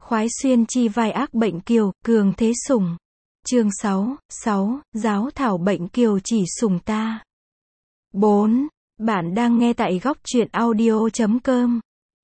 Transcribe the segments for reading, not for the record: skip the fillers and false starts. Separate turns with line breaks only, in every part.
Khoái xuyên chi vai ác bệnh kiều, cường thế sủng. Chương 6, giáo thảo bệnh kiều chỉ sủng ta. 4. Bạn đang nghe tại góc truyện audio.com.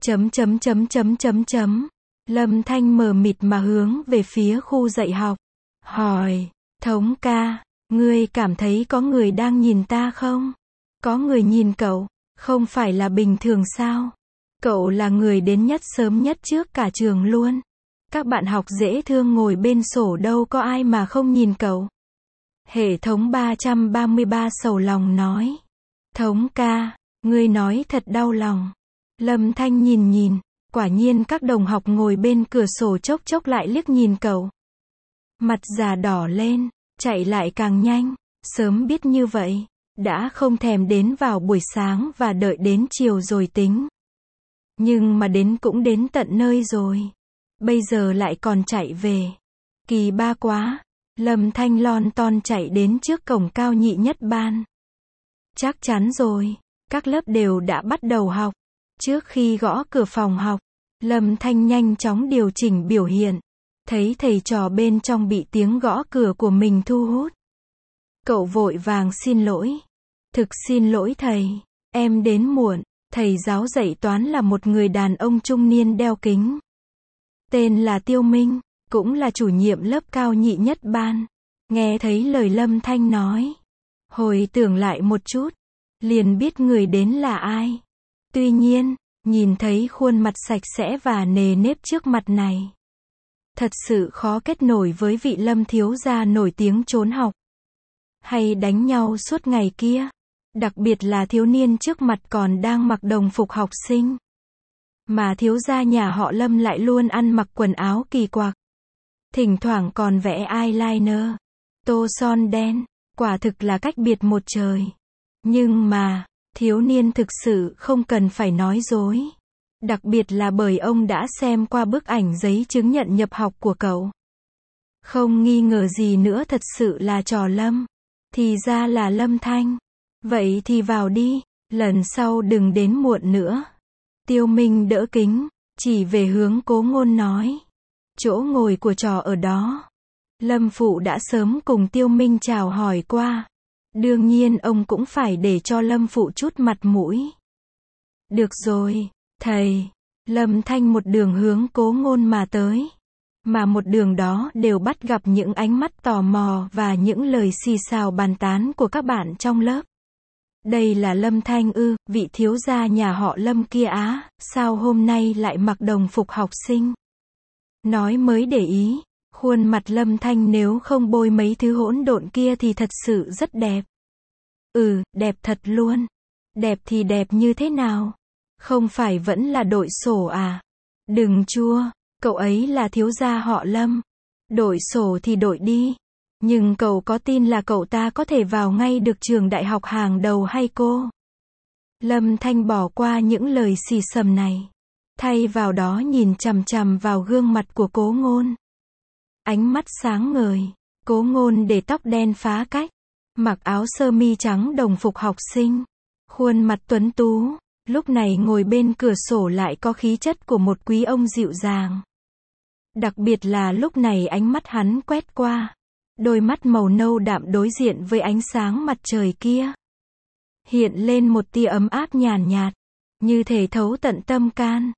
Lâm Thanh mờ mịt mà hướng về phía khu dạy học. Hỏi, Thống ca, ngươi cảm thấy có người đang nhìn ta không? Có người nhìn cậu, không phải là bình thường sao? Cậu là người đến nhất sớm nhất trước cả trường luôn. Các bạn học dễ thương ngồi bên sổ đâu có ai mà không nhìn cậu. Hệ thống 333 sầu lòng nói. Thống ca, ngươi nói thật đau lòng. Lâm Thanh nhìn, quả nhiên các đồng học ngồi bên cửa sổ chốc chốc lại liếc nhìn cậu. Mặt già đỏ lên, chạy lại càng nhanh, sớm biết như vậy, đã không thèm đến vào buổi sáng và đợi đến chiều rồi tính. Nhưng mà đến cũng đến tận nơi rồi. Bây giờ lại còn chạy về. Kỳ ba quá. Lâm Thanh lon ton chạy đến trước cổng cao nhị nhất ban. Chắc chắn rồi, các lớp đều đã bắt đầu học. Trước khi gõ cửa phòng học, Lâm Thanh nhanh chóng điều chỉnh biểu hiện. Thấy thầy trò bên trong bị tiếng gõ cửa của mình thu hút. Cậu vội vàng xin lỗi. Thực xin lỗi thầy, em đến muộn. Thầy giáo dạy toán là một người đàn ông trung niên đeo kính. Tên là Tiêu Minh, cũng là chủ nhiệm lớp cao nhị nhất ban. Nghe thấy lời Lâm Thanh nói, hồi tưởng lại một chút, liền biết người đến là ai. Tuy nhiên, nhìn thấy khuôn mặt sạch sẽ và nề nếp trước mặt này, thật sự khó kết nối với vị Lâm thiếu gia nổi tiếng trốn học, hay đánh nhau suốt ngày kia. Đặc biệt là thiếu niên trước mặt còn đang mặc đồng phục học sinh. Mà thiếu gia nhà họ Lâm lại luôn ăn mặc quần áo kỳ quặc. Thỉnh thoảng còn vẽ eyeliner, tô son đen, quả thực là cách biệt một trời. Nhưng mà, thiếu niên thực sự không cần phải nói dối. Đặc biệt là bởi ông đã xem qua bức ảnh giấy chứng nhận nhập học của cậu. Không nghi ngờ gì nữa, thật sự là trò Lâm. Thì ra là Lâm Thanh. Vậy thì vào đi, lần sau đừng đến muộn nữa. Tiêu Minh đỡ kính, chỉ về hướng Cố Ngôn nói. Chỗ ngồi của trò ở đó. Lâm Phụ đã sớm cùng Tiêu Minh chào hỏi qua. Đương nhiên ông cũng phải để cho Lâm Phụ chút mặt mũi. Được rồi, thầy. Lâm Thanh một đường hướng Cố Ngôn mà tới. Mà một đường đó đều bắt gặp những ánh mắt tò mò và những lời xì xào bàn tán của các bạn trong lớp. Đây là Lâm Thanh ư, vị thiếu gia nhà họ Lâm kia á, sao hôm nay lại mặc đồng phục học sinh? Nói mới để ý, khuôn mặt Lâm Thanh nếu không bôi mấy thứ hỗn độn kia thì thật sự rất đẹp. Đẹp thật luôn. Đẹp thì đẹp như thế nào? Không phải vẫn là đội sổ à? Đừng chua, cậu ấy là thiếu gia họ Lâm. Đội sổ thì đội đi. Nhưng cậu có tin là cậu ta có thể vào ngay được trường đại học hàng đầu hay cô? Lâm Thanh bỏ qua những lời xì xầm này. Thay vào đó nhìn chằm chằm vào gương mặt của Cố Ngôn. Ánh mắt sáng ngời. Cố Ngôn để tóc đen phá cách. Mặc áo sơ mi trắng đồng phục học sinh. Khuôn mặt tuấn tú. Lúc này ngồi bên cửa sổ lại có khí chất của một quý ông dịu dàng. Đặc biệt là lúc này ánh mắt hắn quét qua. Đôi mắt màu nâu đạm đối diện với ánh sáng mặt trời kia. Hiện lên một tia ấm áp nhàn nhạt. Như thể thấu tận tâm can.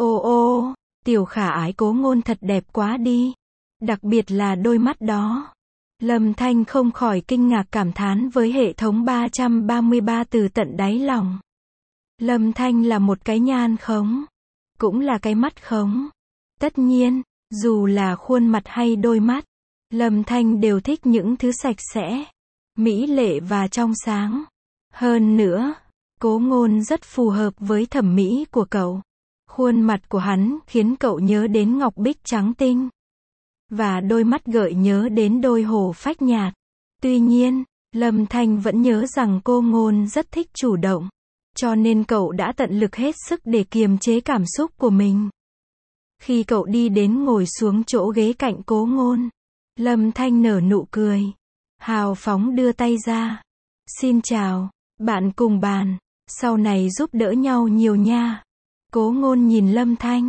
Ô, tiểu khả ái Cố Ngôn thật đẹp quá đi. Đặc biệt là đôi mắt đó. Lâm Thanh không khỏi kinh ngạc cảm thán với hệ thống 333 từ tận đáy lòng. Lâm Thanh là một cái nhan khống. Cũng là cái mắt khống. Tất nhiên, dù là khuôn mặt hay đôi mắt, Lâm Thanh đều thích những thứ sạch sẽ, mỹ lệ và trong sáng. Hơn nữa, Cố Ngôn rất phù hợp với thẩm mỹ của cậu. Khuôn mặt của hắn khiến cậu nhớ đến ngọc bích trắng tinh. Và đôi mắt gợi nhớ đến đôi hổ phách nhạt. Tuy nhiên, Lâm Thanh vẫn nhớ rằng Cố Ngôn rất thích chủ động. Cho nên cậu đã tận lực hết sức để kiềm chế cảm xúc của mình. Khi cậu đi đến ngồi xuống chỗ ghế cạnh Cố Ngôn, Lâm Thanh nở nụ cười. Hào phóng đưa tay ra. Xin chào, bạn cùng bàn. Sau này giúp đỡ nhau nhiều nha. Cố Ngôn nhìn Lâm Thanh.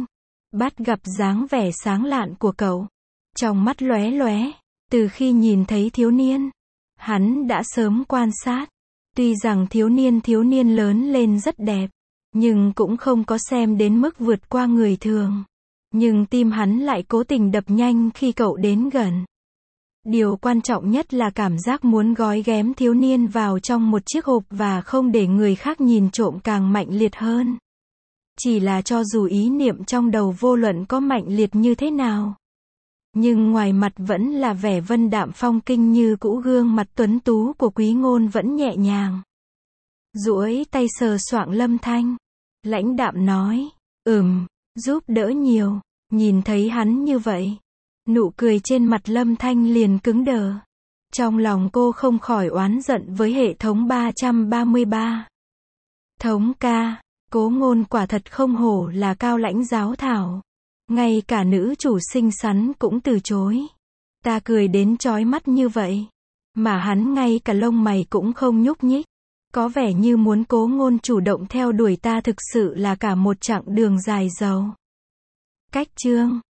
Bắt gặp dáng vẻ sáng lạn của cậu. Trong mắt lóe lóe. Từ khi nhìn thấy thiếu niên, hắn đã sớm quan sát. Tuy rằng thiếu niên lớn lên rất đẹp, nhưng cũng không có xem đến mức vượt qua người thường. Nhưng tim hắn lại cố tình đập nhanh khi cậu đến gần. Điều quan trọng nhất là cảm giác muốn gói ghém thiếu niên vào trong một chiếc hộp và không để người khác nhìn trộm càng mạnh liệt hơn. Chỉ là cho dù ý niệm trong đầu vô luận có mạnh liệt như thế nào, nhưng ngoài mặt vẫn là vẻ vân đạm phong kinh như cũ, gương mặt tuấn tú của Quý Ngôn vẫn nhẹ nhàng duỗi tay sờ soạng Lâm Thanh, lãnh đạm nói, giúp đỡ nhiều. Nhìn thấy hắn như vậy, nụ cười trên mặt Lâm Thanh liền cứng đờ. Trong lòng cô không khỏi oán giận với hệ thống 333. Thống ca, Cố Ngôn quả thật không hổ là cao lãnh giáo thảo. Ngay cả nữ chủ xinh xắn cũng từ chối. Ta cười đến chói mắt như vậy, mà hắn ngay cả lông mày cũng không nhúc nhích. Có vẻ như muốn Cố Ngôn chủ động theo đuổi ta thực sự là cả một chặng đường dài dầu. Cách chương